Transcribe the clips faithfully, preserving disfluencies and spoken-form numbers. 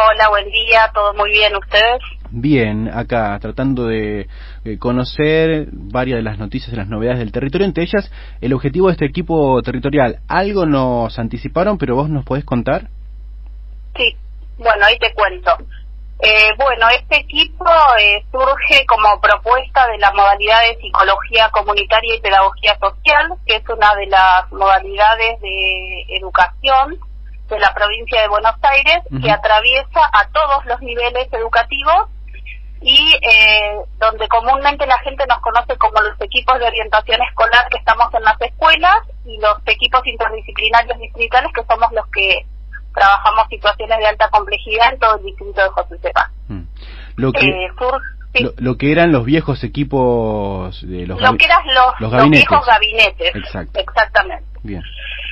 Hola, buen día, ¿todo muy bien ustedes? Bien, acá tratando de eh, conocer varias de las noticias y las novedades del territorio, entre ellas el objetivo de este equipo territorial. Algo nos anticiparon, pero vos nos podés contar. Sí, bueno, ahí te cuento. Eh, bueno, este equipo eh, surge como propuesta de la modalidad de psicología comunitaria y pedagogía social, que es una de las modalidades de educación de la provincia de Buenos Aires, uh-huh. que atraviesa a todos los niveles educativos y eh, donde comúnmente la gente nos conoce como los equipos de orientación escolar que estamos en las escuelas y los equipos interdisciplinarios distritales que somos los que trabajamos situaciones de alta complejidad en todo el distrito de José Cepaz. Hmm. Lo que eh, sur, sí. lo, lo que eran los viejos equipos de los lo que eran los, los, los viejos gabinetes. Exacto. Exactamente. Bien.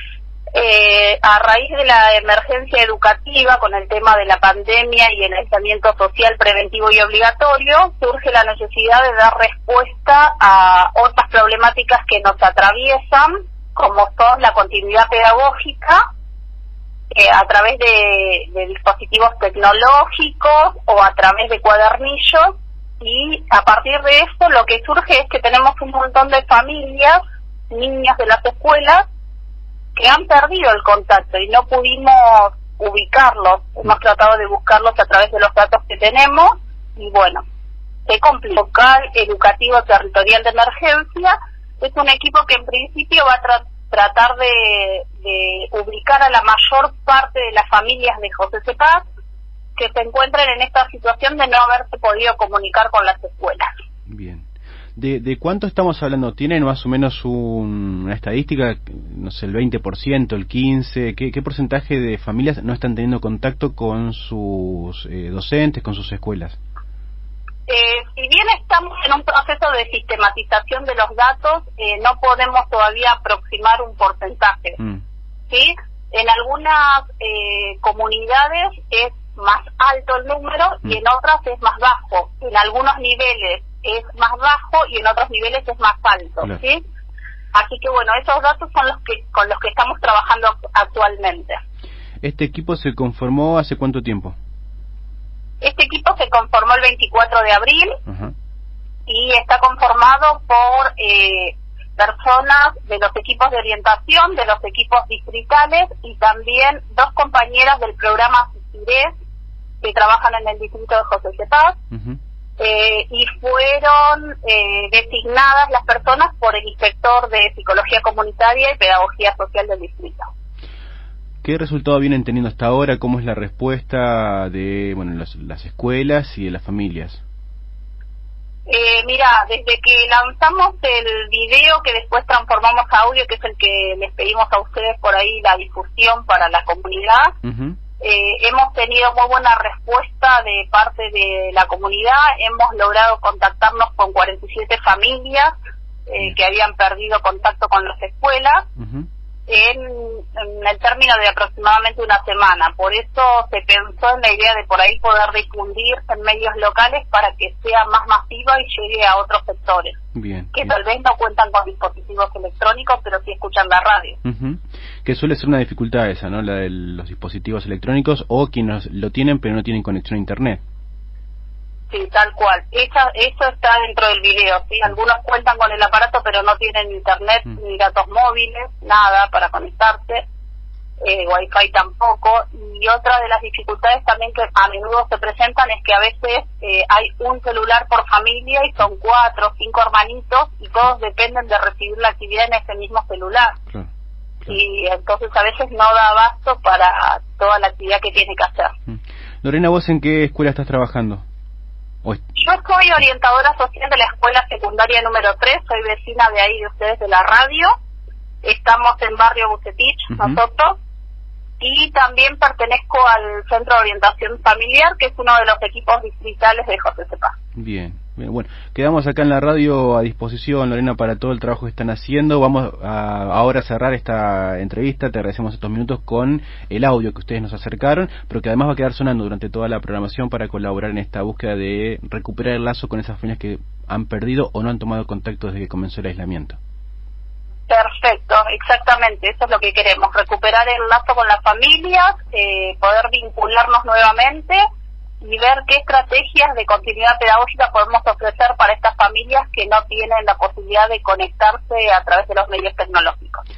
Eh, a raíz de la emergencia educativa con el tema de la pandemia y el aislamiento social preventivo y obligatorio, surge la necesidad de dar respuesta a otras problemáticas que nos atraviesan, como son la continuidad pedagógica, eh, a través de, de dispositivos tecnológicos o a través de cuadernillos, y a partir de esto lo que surge es que tenemos un montón de familias, niños de las escuelas, que han perdido el contacto y no pudimos ubicarlos. Hemos tratado de buscarlos a través de los datos que tenemos y bueno, se complica. Local Educativo Territorial de Emergencia es un equipo que en principio va a tra tratar de, de ubicar a la mayor parte de las familias de José Cepaz que se encuentran en esta situación de no haberse podido comunicar con las escuelas. Bien. ¿De, de cuánto estamos hablando? ¿Tienen más o menos un, una estadística, no sé, el veinte por ciento, el quince por ciento? ¿Qué, qué porcentaje de familias no están teniendo contacto con sus eh, docentes, con sus escuelas? Eh, si bien estamos en un proceso de sistematización de los datos, eh, no podemos todavía aproximar un porcentaje. Mm. ¿Sí? En algunas eh, comunidades es más alto el número mm. y en otras es más bajo. En algunos niveles es más bajo y en otros niveles es más alto, claro. ¿Sí? Así que bueno, esos datos son los que con los que estamos trabajando actualmente. ¿Este equipo se conformó hace cuánto tiempo? Este equipo se conformó el veinticuatro de abril uh-huh. y está conformado por eh, personas de los equipos de orientación, de los equipos distritales y también dos compañeras del programa CICIRES que trabajan en el distrito de José Cepaz. Uh-huh. Eh, y fueron eh, designadas las personas por el inspector de Psicología Comunitaria y Pedagogía Social del distrito. ¿Qué resultado vienen teniendo hasta ahora? ¿Cómo es la respuesta de bueno las, las escuelas y de las familias? Eh, mira, desde que lanzamos el video que después transformamos a audio, que es el que les pedimos a ustedes por ahí la difusión para la comunidad, uh-huh. Eh, hemos tenido muy buena respuesta de parte de la comunidad. Hemos logrado contactarnos con cuarenta y siete familias eh, que habían perdido contacto con las escuelas uh-huh. en, en el término de aproximadamente una semana. Por eso se pensó en la idea de por ahí poder difundir en medios locales para que sea más masiva y llegue a otros sectores. Bien, que bien. Tal vez no cuentan con dispositivos electrónicos, pero sí escuchan la radio. Uh-huh. Que suele ser una dificultad esa, ¿no? La de los dispositivos electrónicos o quienes lo tienen pero no tienen conexión a internet. Sí, tal cual. Esa, eso está dentro del video, ¿sí? Algunos cuentan con el aparato pero no tienen internet uh-huh. ni datos móviles, nada para conectarse, eh, wifi tampoco. Y otra de las dificultades también que a menudo se presentan es que a veces eh, hay un celular por familia y son cuatro o cinco hermanitos y todos dependen de recibir la actividad en ese mismo celular. Claro, claro. Y entonces a veces no da abasto para toda la actividad que tiene que hacer. Uh-huh. Lorena, ¿vos en qué escuela estás trabajando? Hoy. Yo soy orientadora social de la escuela secundaria número tres, soy vecina de ahí de ustedes de la radio, estamos en barrio Bucetich, uh-huh. nosotros, y también pertenezco al Centro de Orientación Familiar, que es uno de los equipos distritales de José Cepaz. Bien, bien, bueno, quedamos acá en la radio a disposición, Lorena, para todo el trabajo que están haciendo. Vamos a ahora a cerrar esta entrevista, te agradecemos estos minutos con el audio que ustedes nos acercaron, pero que además va a quedar sonando durante toda la programación para colaborar en esta búsqueda de recuperar el lazo con esas familias que han perdido o no han tomado contacto desde que comenzó el aislamiento. Perfecto, exactamente, eso es lo que queremos, recuperar el lazo con las familias, eh, poder vincularnos nuevamente y ver qué estrategias de continuidad pedagógica podemos ofrecer para estas familias que no tienen la posibilidad de conectarse a través de los medios tecnológicos.